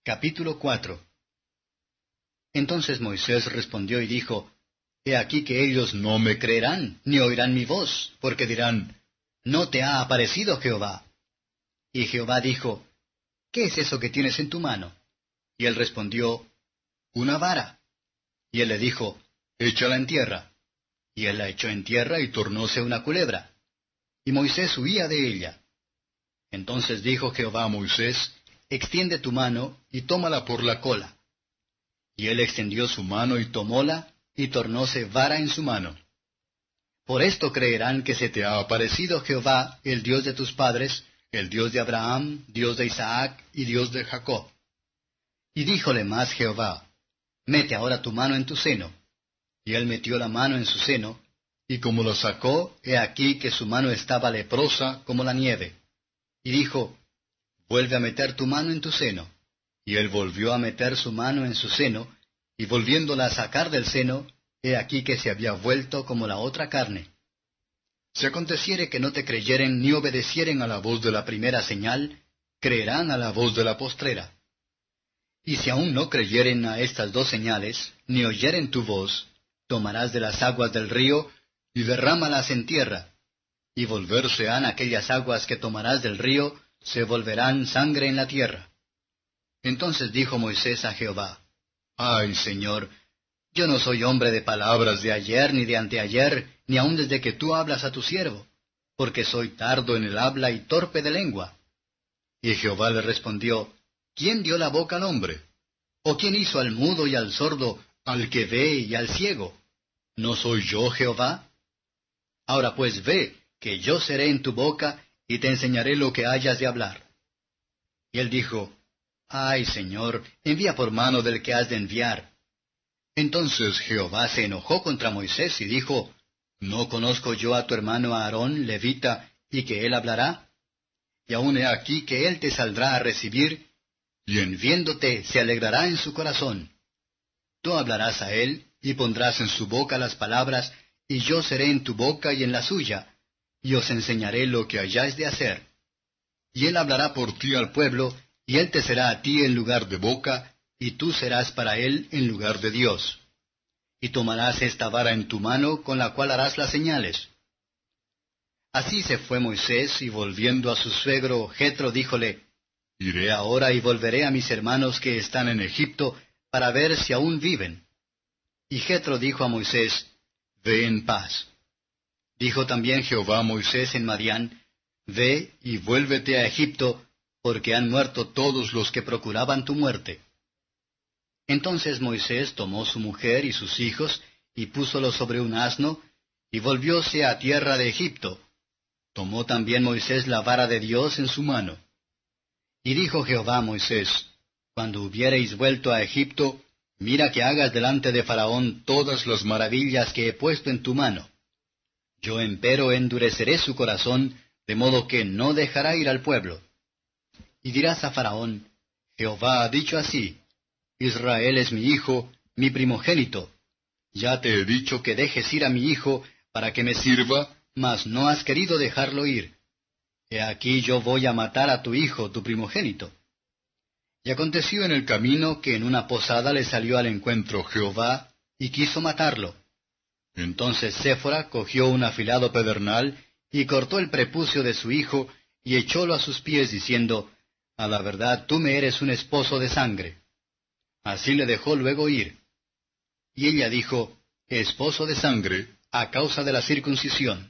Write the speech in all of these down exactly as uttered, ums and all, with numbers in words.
Capítulo cuatro. Entonces Moisés respondió y dijo, He aquí que ellos no me creerán, ni oirán mi voz, porque dirán, ¿No te ha aparecido Jehová? Y Jehová dijo, ¿Qué es eso que tienes en tu mano? Y él respondió, Una vara. Y él le dijo, Échala en tierra. Y él la echó en tierra y tornóse una culebra. Y Moisés huía de ella. Entonces dijo Jehová a Moisés, Extiende tu mano y tómala por la cola. Y él extendió su mano y tomóla, y tornóse vara en su mano. Por esto creerán que se te ha aparecido Jehová, el Dios de tus padres, el Dios de Abraham, Dios de Isaac y Dios de Jacob. Y díjole más Jehová, Mete ahora tu mano en tu seno. Y él metió la mano en su seno, y como lo sacó, he aquí que su mano estaba leprosa como la nieve. Y dijo, Vuelve a meter tu mano en tu seno. Y él volvió a meter su mano en su seno, y volviéndola a sacar del seno, he aquí que se había vuelto como la otra carne. Si aconteciere que no te creyeren ni obedecieren a la voz de la primera señal, creerán a la voz de la postrera. Y si aún no creyeren a estas dos señales, ni oyeren tu voz, tomarás de las aguas del río, y derrámalas en tierra. Y volverse han aquellas aguas que tomarás del río, se volverán sangre en la tierra. Entonces dijo Moisés a Jehová, Ay, Señor, yo no soy hombre de palabras de ayer ni de anteayer, ni aun desde que tú hablas a tu siervo, porque soy tardo en el habla y torpe de lengua. Y Jehová le respondió, ¿Quién dio la boca al hombre? ¿O quién hizo al mudo y al sordo, al que ve y al ciego? ¿No soy yo Jehová? Ahora pues ve, que yo seré en tu boca, y te enseñaré lo que hayas de hablar. Y él dijo, Ay, Señor, envía por mano del que has de enviar. Entonces Jehová se enojó contra Moisés y dijo, ¿No conozco yo a tu hermano Aarón, levita, y que él hablará? Y aún he aquí que él te saldrá a recibir, y en viéndote se alegrará en su corazón. Tú hablarás a él, y pondrás en su boca las palabras, y yo seré en tu boca y en la suya, y os enseñaré lo que hayáis de hacer. Y él hablará por ti al pueblo, y él te será a ti en lugar de boca, y tú serás para él en lugar de Dios. Y tomarás esta vara en tu mano, con la cual harás las señales. Así se fue Moisés, y volviendo a su suegro, Jetro díjole, Iré ahora y volveré a mis hermanos que están en Egipto, para ver si aún viven. Y Jetro dijo a Moisés, Ve en paz. Dijo también Jehová a Moisés en Madián, Ve y vuélvete a Egipto, porque han muerto todos los que procuraban tu muerte. Entonces Moisés tomó su mujer y sus hijos, y púsolos sobre un asno, y volvióse a tierra de Egipto. Tomó también Moisés la vara de Dios en su mano. Y dijo Jehová a Moisés, Cuando hubiereis vuelto a Egipto, mira que hagas delante de Faraón todas las maravillas que he puesto en tu mano. Yo empero endureceré su corazón, de modo que no dejará ir al pueblo. Y dirás a Faraón, Jehová ha dicho así, Israel es mi hijo, mi primogénito. Ya te he dicho que dejes ir a mi hijo, para que me sirva, mas no has querido dejarlo ir. He aquí yo voy a matar a tu hijo, tu primogénito. Y aconteció en el camino que en una posada le salió al encuentro Jehová, y quiso matarlo. Entonces Séfora cogió un afilado pedernal, y cortó el prepucio de su hijo, y echólo a sus pies, diciendo, A la verdad tú me eres un esposo de sangre. Así le dejó luego ir. Y ella dijo, Esposo de sangre, a causa de la circuncisión.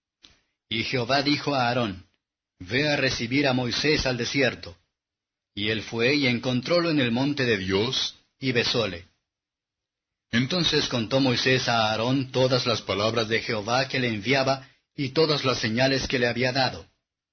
Y Jehová dijo a Aarón, Ve a recibir a Moisés al desierto. Y él fue y encontrólo en el monte de Dios, y besóle. Entonces contó Moisés a Aarón todas las palabras de Jehová que le enviaba, y todas las señales que le había dado.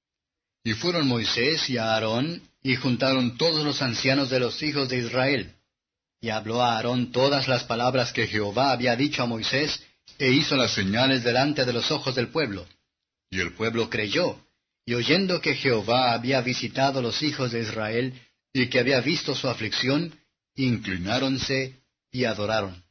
Y fueron Moisés y Aarón, y juntaron todos los ancianos de los hijos de Israel. Y habló a Aarón todas las palabras que Jehová había dicho a Moisés, e hizo las señales delante de los ojos del pueblo. Y el pueblo creyó, y oyendo que Jehová había visitado los hijos de Israel, y que había visto su aflicción, inclináronse y adoraron.